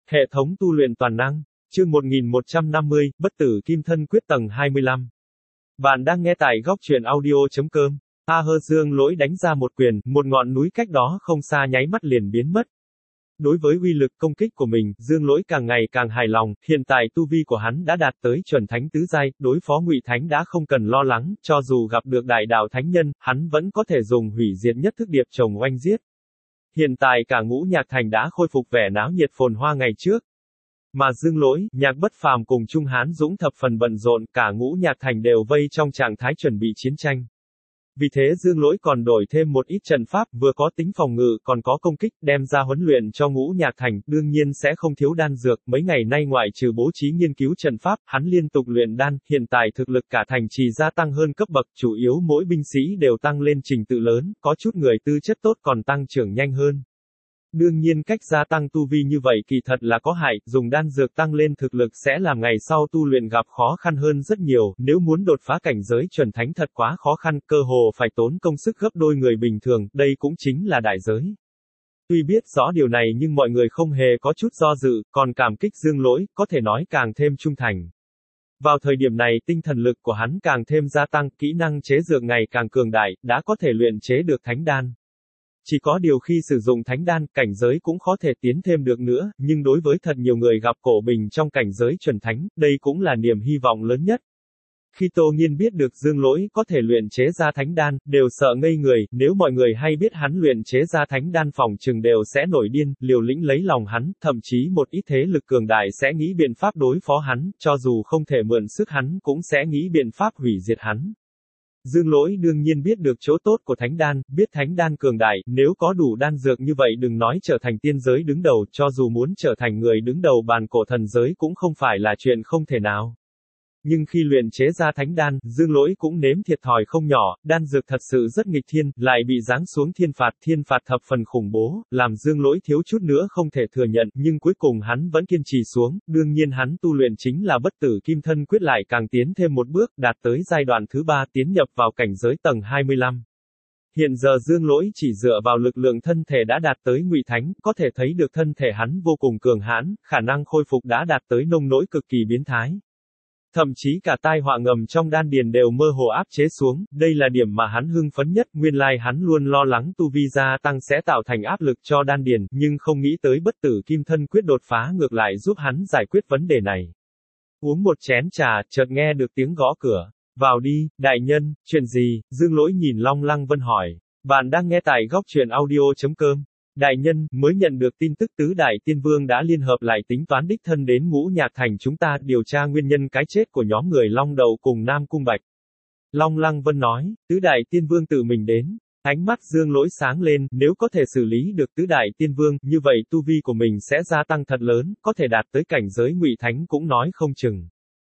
Hệ thống tu luyện toàn năng. Chương 1150, Bất tử kim thân quyết tầng 25. Bạn đang nghe tại góc truyện audio.com. Dương Lỗi đánh ra một quyền, một ngọn núi cách đó không xa nháy mắt liền biến mất. Đối với uy lực công kích của mình, Dương Lỗi càng ngày càng hài lòng, hiện tại tu vi của hắn đã đạt tới chuẩn thánh tứ giai, đối phó Ngụy Thánh đã không cần lo lắng, cho dù gặp được đại đạo thánh nhân, hắn vẫn có thể dùng hủy diệt nhất thức điệp chồng oanh giết. Hiện tại cả Ngũ Nhạc Thành đã khôi phục vẻ náo nhiệt phồn hoa ngày trước. Mà Dương Lỗi, Nhạc Bất Phàm cùng Trung Hán Dũng thập phần bận rộn, cả Ngũ Nhạc Thành đều vây trong trạng thái chuẩn bị chiến tranh. Vì thế Dương Lỗi còn đổi thêm một ít trận pháp, vừa có tính phòng ngự, còn có công kích, đem ra huấn luyện cho Ngũ Nhạc Thành, đương nhiên sẽ không thiếu đan dược, mấy ngày nay ngoại trừ bố trí nghiên cứu trận pháp, hắn liên tục luyện đan, hiện tại thực lực cả thành trì gia tăng hơn cấp bậc, chủ yếu mỗi binh sĩ đều tăng lên trình tự lớn, có chút người tư chất tốt còn tăng trưởng nhanh hơn. Đương nhiên cách gia tăng tu vi như vậy kỳ thật là có hại, dùng đan dược tăng lên thực lực sẽ làm ngày sau tu luyện gặp khó khăn hơn rất nhiều, nếu muốn đột phá cảnh giới chuẩn thánh thật quá khó khăn, cơ hồ phải tốn công sức gấp đôi người bình thường, đây cũng chính là đại giới. Tuy biết rõ điều này nhưng mọi người không hề có chút do dự, còn cảm kích Dương Lỗi, có thể nói càng thêm trung thành. Vào thời điểm này tinh thần lực của hắn càng thêm gia tăng, kỹ năng chế dược ngày càng cường đại, đã có thể luyện chế được thánh đan. Chỉ có điều khi sử dụng thánh đan, cảnh giới cũng khó thể tiến thêm được nữa, nhưng đối với thật nhiều người gặp cổ bình trong cảnh giới chuẩn thánh, đây cũng là niềm hy vọng lớn nhất. Khi Tô Nghiên biết được Dương Lỗi có thể luyện chế ra thánh đan, đều sợ ngây người, nếu mọi người hay biết hắn luyện chế ra thánh đan phòng chừng đều sẽ nổi điên, liều lĩnh lấy lòng hắn, thậm chí một ít thế lực cường đại sẽ nghĩ biện pháp đối phó hắn, cho dù không thể mượn sức hắn cũng sẽ nghĩ biện pháp hủy diệt hắn. Dương Lỗi đương nhiên biết được chỗ tốt của thánh đan, biết thánh đan cường đại, nếu có đủ đan dược như vậy đừng nói trở thành tiên giới đứng đầu, cho dù muốn trở thành người đứng đầu bàn cổ thần giới cũng không phải là chuyện không thể nào. Nhưng khi luyện chế ra thánh đan, Dương Lỗi cũng nếm thiệt thòi không nhỏ, đan dược thật sự rất nghịch thiên, lại bị giáng xuống thiên phạt thập phần khủng bố, làm Dương Lỗi thiếu chút nữa không thể thừa nhận, nhưng cuối cùng hắn vẫn kiên trì xuống, đương nhiên hắn tu luyện chính là bất tử kim thân quyết lại càng tiến thêm một bước, đạt tới giai đoạn thứ 3 tiến nhập vào cảnh giới tầng 25. Hiện giờ Dương Lỗi chỉ dựa vào lực lượng thân thể đã đạt tới Ngụy Thánh, có thể thấy được thân thể hắn vô cùng cường hãn, khả năng khôi phục đã đạt tới nông nỗi cực kỳ biến thái. Thậm chí cả tai họa ngầm trong đan điền đều mơ hồ áp chế xuống, đây là điểm mà hắn hưng phấn nhất, nguyên lai hắn luôn lo lắng tu vi gia tăng sẽ tạo thành áp lực cho đan điền, nhưng không nghĩ tới bất tử kim thân quyết đột phá ngược lại giúp hắn giải quyết vấn đề này. Uống một chén trà, chợt nghe được tiếng gõ cửa. Vào đi, đại nhân, chuyện gì? Dương Lỗi nhìn Long Lăng Vân hỏi. Bạn đang nghe tại góc truyện audio.com. Đại nhân, mới nhận được tin tức tứ đại tiên vương đã liên hợp lại tính toán đích thân đến Ngũ Nhạc Thành chúng ta điều tra nguyên nhân cái chết của nhóm người Long Đầu cùng Nam Cung Bạch. Long Lăng Vân nói, tứ đại tiên vương tự mình đến. Ánh mắt Dương Lỗi sáng lên, nếu có thể xử lý được tứ đại tiên vương, như vậy tu vi của mình sẽ gia tăng thật lớn, có thể đạt tới cảnh giới Ngụy Thánh cũng nói không chừng.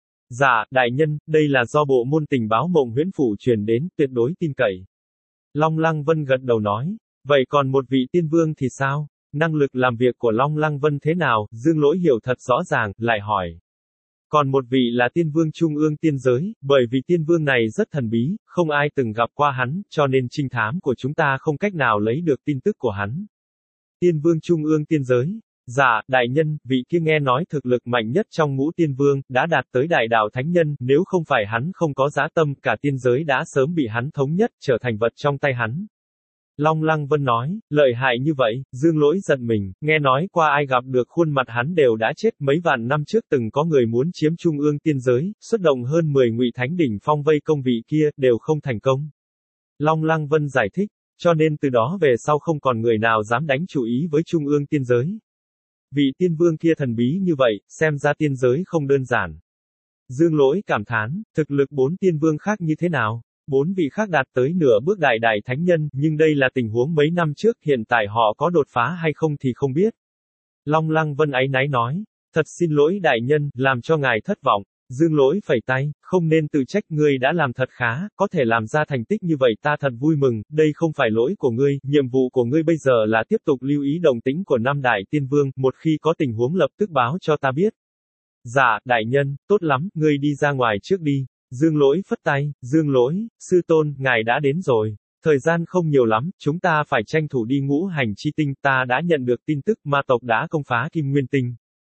Dạ, đại nhân, đây là do bộ môn tình báo Mộng Huyễn Phủ truyền đến, tuyệt đối tin cậy. Long Lăng Vân gật đầu nói. Vậy còn một vị tiên vương thì sao? Năng lực làm việc của Long Lăng Vân thế nào? Dương Lỗi hiểu thật rõ ràng, lại hỏi. Còn một vị là tiên vương trung ương tiên giới, bởi vì tiên vương này rất thần bí, không ai từng gặp qua hắn, cho nên trinh thám của chúng ta không cách nào lấy được tin tức của hắn. Tiên vương trung ương tiên giới. Dạ, đại nhân, vị kia nghe nói thực lực mạnh nhất trong ngũ tiên vương, đã đạt tới đại đạo thánh nhân, nếu không phải hắn không có dã tâm, cả tiên giới đã sớm bị hắn thống nhất, trở thành vật trong tay hắn. Long Lăng Vân nói, lợi hại như vậy, Dương Lỗi giật mình, nghe nói qua ai gặp được khuôn mặt hắn đều đã chết, mấy vạn năm trước từng có người muốn chiếm trung ương tiên giới, xuất động hơn 10 Ngụy Thánh đỉnh phong vây công vị kia, đều không thành công. Long Lăng Vân giải thích, cho nên từ đó về sau không còn người nào dám đánh chủ ý với trung ương tiên giới. Vị tiên vương kia thần bí như vậy, xem ra tiên giới không đơn giản. Dương Lỗi cảm thán, thực lực 4 tiên vương khác như thế nào? 4 vị khác đạt tới nửa bước đại thánh nhân, nhưng đây là tình huống mấy năm trước, hiện tại họ có đột phá hay không thì không biết. Long Lăng Vân áy náy nói, thật xin lỗi đại nhân, làm cho ngài thất vọng. Dương Lỗi phẩy tay, không nên tự trách, ngươi đã làm thật khá, có thể làm ra thành tích như vậy ta thật vui mừng, đây không phải lỗi của ngươi, nhiệm vụ của ngươi bây giờ là tiếp tục lưu ý động tĩnh của 5 đại tiên vương, một khi có tình huống lập tức báo cho ta biết. Dạ, đại nhân, tốt lắm, ngươi đi ra ngoài trước đi. Dương Lỗi phất tay, Dương Lỗi, sư tôn, ngài đã đến rồi. Thời gian không nhiều lắm, chúng ta phải tranh thủ đi Ngũ Hành Chi Tinh, ta đã nhận được tin tức ma tộc đã công phá Kim Nguyên Tinh.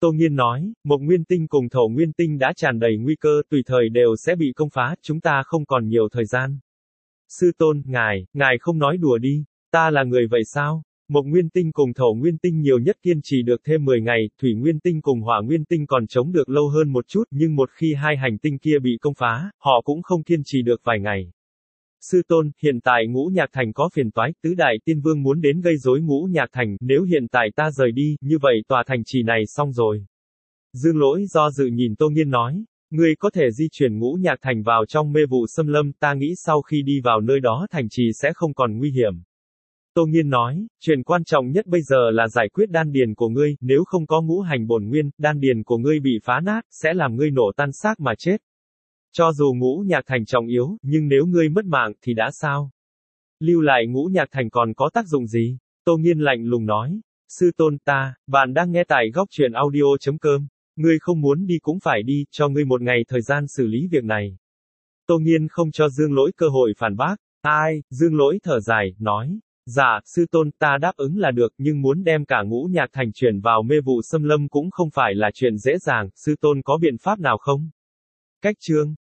Tô Nghiên nói, Mộc Nguyên Tinh cùng Thổ Nguyên Tinh đã tràn đầy nguy cơ, tùy thời đều sẽ bị công phá, chúng ta không còn nhiều thời gian. Sư tôn, ngài không nói đùa đi, ta là người vậy sao? Mộc Nguyên Tinh cùng Thổ Nguyên Tinh nhiều nhất kiên trì được thêm 10 ngày, Thủy Nguyên Tinh cùng Hỏa Nguyên Tinh còn chống được lâu hơn một chút, nhưng một khi hai hành tinh kia bị công phá, họ cũng không kiên trì được vài ngày. Sư tôn, hiện tại Ngũ Nhạc Thành có phiền toái, tứ đại tiên vương muốn đến gây rối Ngũ Nhạc Thành, nếu hiện tại ta rời đi, như vậy tòa thành trì này xong rồi. Dương Lỗi do dự nhìn Tô Nghiên nói, ngươi có thể di chuyển Ngũ Nhạc Thành vào trong mê vụ xâm lâm, ta nghĩ sau khi đi vào nơi đó thành trì sẽ không còn nguy hiểm. Tô Nghiên nói, chuyện quan trọng nhất bây giờ là giải quyết đan điền của ngươi, nếu không có ngũ hành bổn nguyên, đan điền của ngươi bị phá nát, sẽ làm ngươi nổ tan xác mà chết. Cho dù Ngũ Nhạc Thành trọng yếu, nhưng nếu ngươi mất mạng, thì đã sao? Lưu lại Ngũ Nhạc Thành còn có tác dụng gì? Tô Nghiên lạnh lùng nói, sư tôn bạn đang nghe tại góc truyện audio.com, ngươi không muốn đi cũng phải đi, cho ngươi một ngày thời gian xử lý việc này. Tô Nghiên không cho Dương Lỗi cơ hội phản bác, Dương Lỗi thở dài, nói, dạ, sư tôn, ta đáp ứng là được, nhưng muốn đem cả Ngũ Nhạc Thành chuyển vào mê vụ xâm lâm cũng không phải là chuyện dễ dàng, sư tôn có biện pháp nào không? Cách chương